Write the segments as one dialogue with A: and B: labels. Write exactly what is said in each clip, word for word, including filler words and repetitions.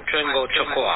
A: Chungo Chocoa.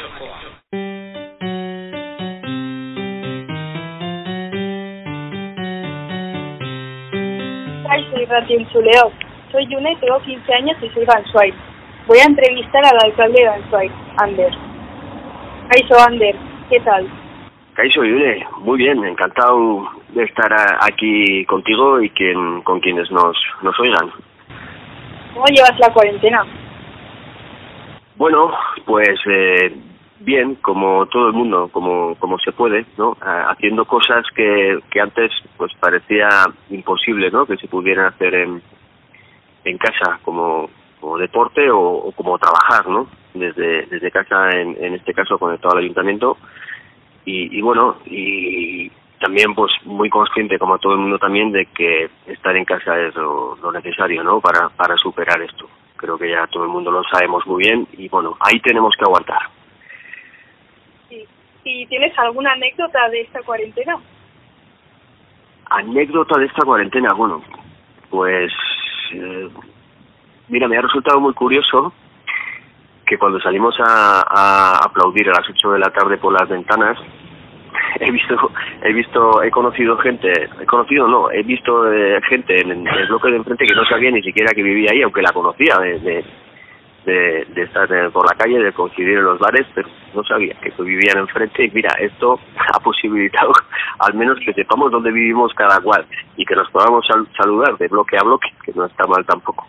B: Hi, soy Ratín Zuleo. Soy Yune, tengo quince años y soy Gansuay. Voy a entrevistar al alcalde de Gansuay, Ander. Kaixo, Ander, ¿qué tal?
C: Kaixo, Yune, muy bien, encantado de estar aquí contigo y quien, con quienes nos, nos oigan.
B: ¿Cómo llevas la cuarentena?
C: Bueno, pues eh, bien, como todo el mundo, como como se puede, ¿no? Haciendo cosas que, que antes pues parecía imposible, ¿no? Que se pudieran hacer en, en casa, como, como deporte o, o como trabajar, ¿no? Desde desde casa, en, en este caso conectado al ayuntamiento. Y, y bueno, y también pues muy consciente, como todo el mundo también, de que estar en casa es lo, lo necesario, ¿no? Para, para superar esto. Creo que ya todo el mundo lo sabemos muy bien y bueno, ahí tenemos que aguantar.
B: Sí. ¿Y tienes alguna anécdota de esta cuarentena?
C: Anécdota de esta cuarentena, bueno, pues eh, mira, me ha resultado muy curioso que cuando salimos a, a aplaudir a las ocho de la tarde por las ventanas, he visto, he visto, he conocido gente, he conocido no, he visto eh, gente en el bloque de enfrente que no sabía ni siquiera que vivía ahí, aunque la conocía de, de, de, de estar por la calle, de coincidir en los bares, pero no sabía que vivían enfrente. Y mira, esto ha posibilitado al menos que sepamos dónde vivimos cada cual y que nos podamos sal- saludar de bloque a bloque, que no está mal tampoco.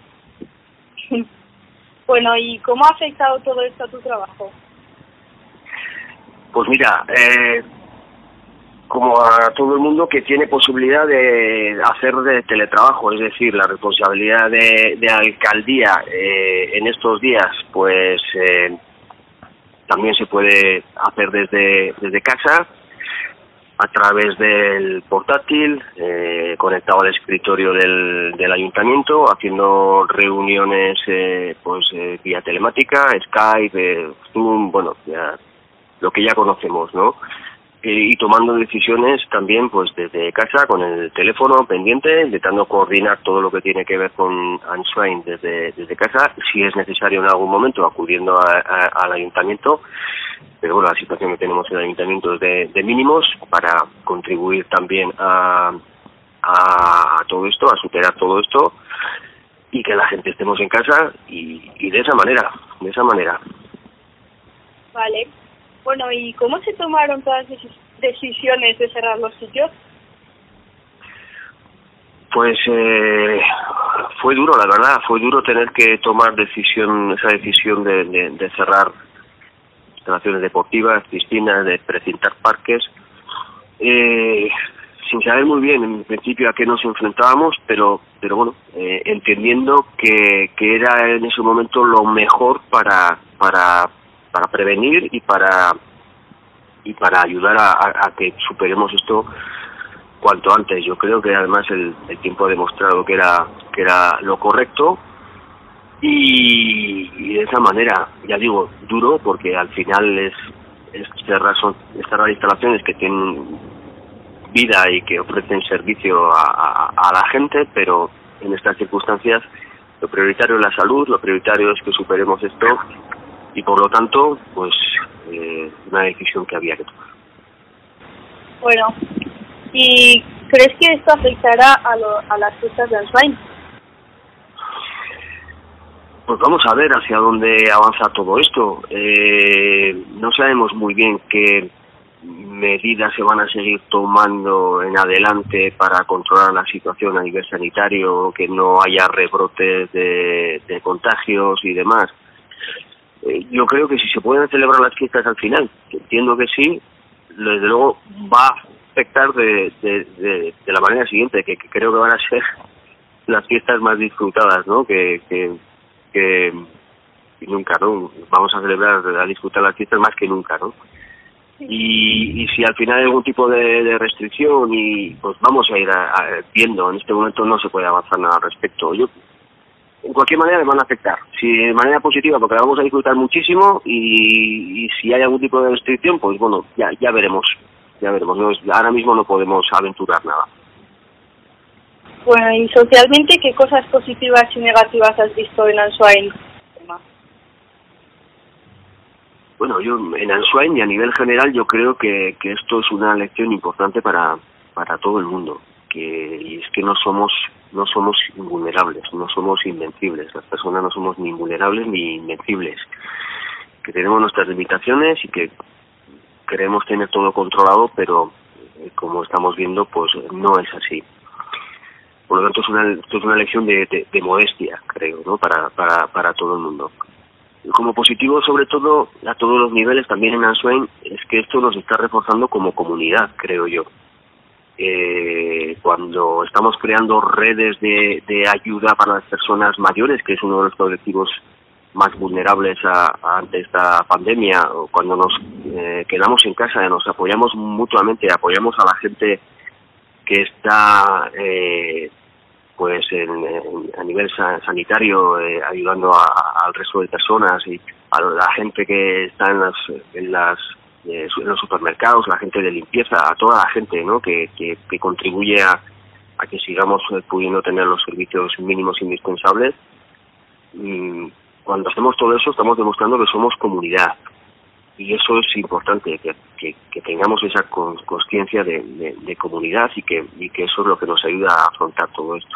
B: Bueno, ¿y cómo ha afectado todo esto a tu trabajo?
C: Pues mira, eh, como a todo el mundo que tiene posibilidad de hacer de teletrabajo, es decir, la responsabilidad de, de alcaldía eh, en estos días, pues eh, también se puede hacer desde desde casa, a través del portátil, eh, conectado al escritorio del, del ayuntamiento, haciendo reuniones eh, pues eh, vía telemática, Skype, eh, Zoom, bueno, ya, lo que ya conocemos, ¿no? Y tomando decisiones también pues desde casa, con el teléfono pendiente, intentando coordinar todo lo que tiene que ver con Answine desde desde casa, si es necesario en algún momento acudiendo a, a, al ayuntamiento, pero bueno, la situación que tenemos en el ayuntamiento es de, de mínimos para contribuir también a, a todo esto, a superar todo esto y que la gente estemos en casa y, y de esa manera, de esa manera.
B: Vale. Bueno, ¿y cómo se tomaron todas las decisiones de cerrar los sitios?
C: Pues eh, fue duro, la verdad, fue duro tener que tomar decisión, esa decisión de, de, de cerrar instalaciones deportivas, piscinas, de precintar parques, eh, sin saber muy bien en principio a qué nos enfrentábamos, pero pero bueno, eh, entendiendo que, que era en ese momento lo mejor para para para prevenir y para y para ayudar a, a, a que superemos esto cuanto antes. Yo creo que además el, el tiempo ha demostrado que era que era lo correcto y, y de esa manera, ya digo, duro porque al final es, es cerrar, son, cerrar instalaciones que tienen vida y que ofrecen servicio a, a, a la gente, pero en estas circunstancias lo prioritario es la salud, lo prioritario es que superemos esto y por lo tanto, pues eh, una decisión que había que tomar.
B: Bueno, ¿y crees que esto afectará a, lo, a las fiestas de Answine?
C: Pues vamos a ver hacia dónde avanza todo esto. Eh, no sabemos muy bien qué medidas se van a seguir tomando en adelante para controlar la situación a nivel sanitario, que no haya rebrotes de, de contagios y demás. Eh, yo creo que si se pueden celebrar las fiestas al final, que entiendo que sí, desde luego va a afectar de, de, de, de la manera siguiente, que, que creo que van a ser las fiestas más disfrutadas, ¿no? Que, que, que nunca, ¿no? Vamos a celebrar, a disfrutar las fiestas más que nunca, ¿no? Y, y si al final hay algún tipo de, de restricción, y pues vamos a ir a, a, viendo. En este momento no se puede avanzar nada al respecto. Yo, en cualquier manera, me van a afectar. Si de manera positiva, porque la vamos a disfrutar muchísimo, y, y si hay algún tipo de restricción, pues bueno, ya ya veremos. Ya veremos. No, ahora mismo no podemos aventurar nada.
B: Bueno, y socialmente, ¿qué cosas positivas y negativas has visto en Answine?
C: Bueno, yo en Answine y a nivel general yo creo que, que esto es una lección importante para, para todo el mundo, que y es que no somos no somos invulnerables, no somos invencibles, las personas no somos ni invulnerables ni invencibles, que tenemos nuestras limitaciones y que queremos tener todo controlado, pero eh, como estamos viendo, pues no es así. Por lo tanto, es una, esto es una lección de, de, de modestia, creo, ¿no? Para, para, para todo el mundo. Y como positivo, sobre todo, a todos los niveles, también en Answine, es que esto nos está reforzando como comunidad, creo yo. Eh, cuando estamos creando redes de, de ayuda para las personas mayores, que es uno de los colectivos más vulnerables a, a, ante esta pandemia, o cuando nos eh, quedamos en casa, nos apoyamos mutuamente, apoyamos a la gente que está eh, pues en, en, a nivel sa- sanitario eh, ayudando a, al resto de personas, y a la gente que está en las en las eh, en los supermercados, la gente de limpieza, a toda la gente, ¿no? que, que, que contribuye a, a que sigamos pudiendo tener los servicios mínimos indispensables. Y cuando hacemos todo eso estamos demostrando que somos comunidad, y eso es importante, que, que, que tengamos esa consciencia de, de, de comunidad, y que, y que eso es lo que nos ayuda a afrontar todo esto.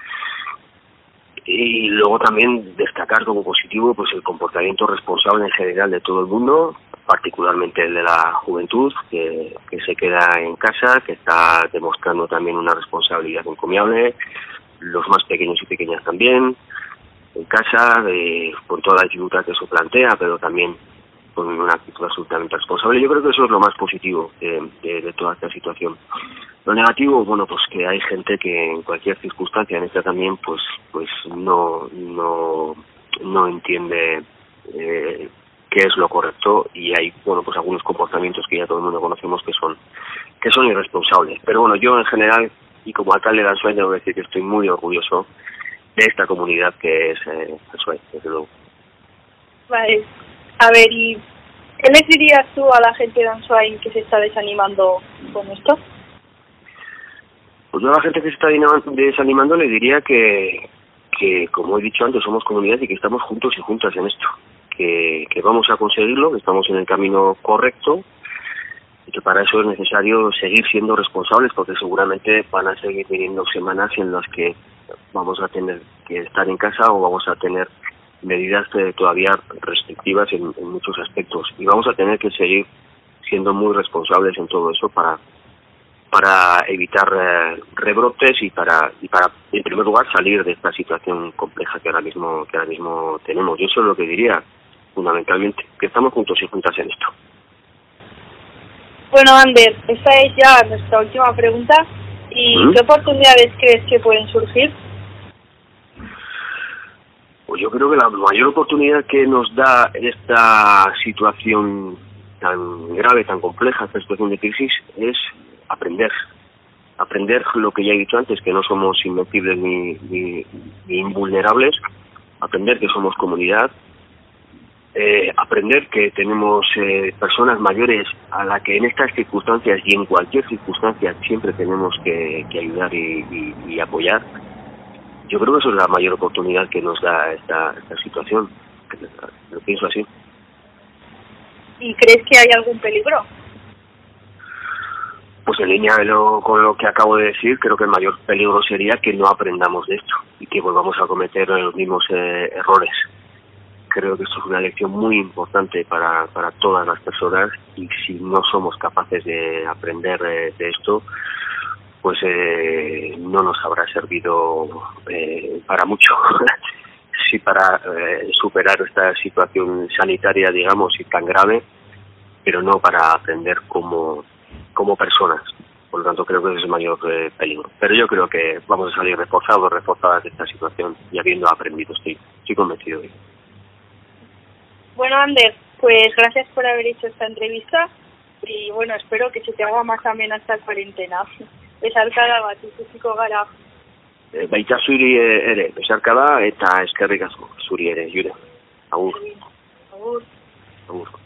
C: Y luego también destacar como positivo pues el comportamiento responsable en general de todo el mundo, particularmente el de la juventud, que, que se queda en casa, que está demostrando también una responsabilidad encomiable, los más pequeños y pequeñas también, en casa, de, con toda la dificultad que eso plantea, pero también con una actitud absolutamente responsable. Yo creo que eso es lo más positivo de, de, de toda esta situación. Lo negativo, bueno, pues que hay gente que en cualquier circunstancia, en esta también, pues pues no no no entiende eh, qué es lo correcto, y hay, bueno, pues algunos comportamientos que ya todo el mundo conocemos que son que son irresponsables. Pero bueno, yo en general, y como alcalde de Answine, debo decir que estoy muy orgulloso de esta comunidad que es eh, Answine, desde luego.
B: Vale. A ver, ¿y qué les dirías tú a la gente de Answine que se está desanimando con esto?
C: Pues yo a la gente que se está desanimando le diría que, que, como he dicho antes, somos comunidad y que estamos juntos y juntas en esto. Que, que vamos a conseguirlo, que estamos en el camino correcto, y que para eso es necesario seguir siendo responsables, porque seguramente van a seguir viniendo semanas en las que vamos a tener que estar en casa, o vamos a tener medidas eh, todavía restrictivas en, en muchos aspectos, y vamos a tener que seguir siendo muy responsables en todo eso para para evitar eh, rebrotes y para y para en primer lugar salir de esta situación compleja que ahora mismo que ahora mismo tenemos. Yo eso es lo que diría fundamentalmente, que estamos juntos y juntas en esto.
B: Bueno, Ander, esta es ya nuestra última pregunta. ¿Y ¿Mm? qué oportunidades crees que pueden surgir?
C: Pues yo creo que la mayor oportunidad que nos da esta situación tan grave, tan compleja, esta situación de crisis, es aprender. Aprender lo que ya he dicho antes, que no somos invencibles ni, ni, ni invulnerables. Aprender que somos comunidad. Eh, aprender que tenemos eh, personas mayores a las que en estas circunstancias y en cualquier circunstancia siempre tenemos que, que ayudar y, y, y apoyar. Yo creo que eso es la mayor oportunidad que nos da esta, esta situación. Lo pienso así.
B: ¿Y crees que hay algún peligro?
C: Pues en línea de lo, con lo que acabo de decir, creo que el mayor peligro sería que no aprendamos de esto y que volvamos a cometer los mismos eh, errores. Creo que esto es una lección muy importante para, para todas las personas, y si no somos capaces de aprender eh, de esto, pues eh, no nos habrá servido eh, para mucho. Sí, para eh, superar esta situación sanitaria, digamos, y tan grave, pero no para aprender como, como personas. Por lo tanto, creo que ese es el mayor eh, peligro. Pero yo creo que vamos a salir reforzados, reforzadas de esta situación, y habiendo aprendido, estoy, estoy convencido de ello.
B: Bueno, Ander, pues gracias por haber hecho esta entrevista, y bueno, espero que se te haga más amena esta cuarentena. Besarka da bat, ikusiko gara.
C: E, baita zuri ere, besarka da, eta eskerrik asko zuri ere, Jure. Agur.
B: Agur.
C: Agur.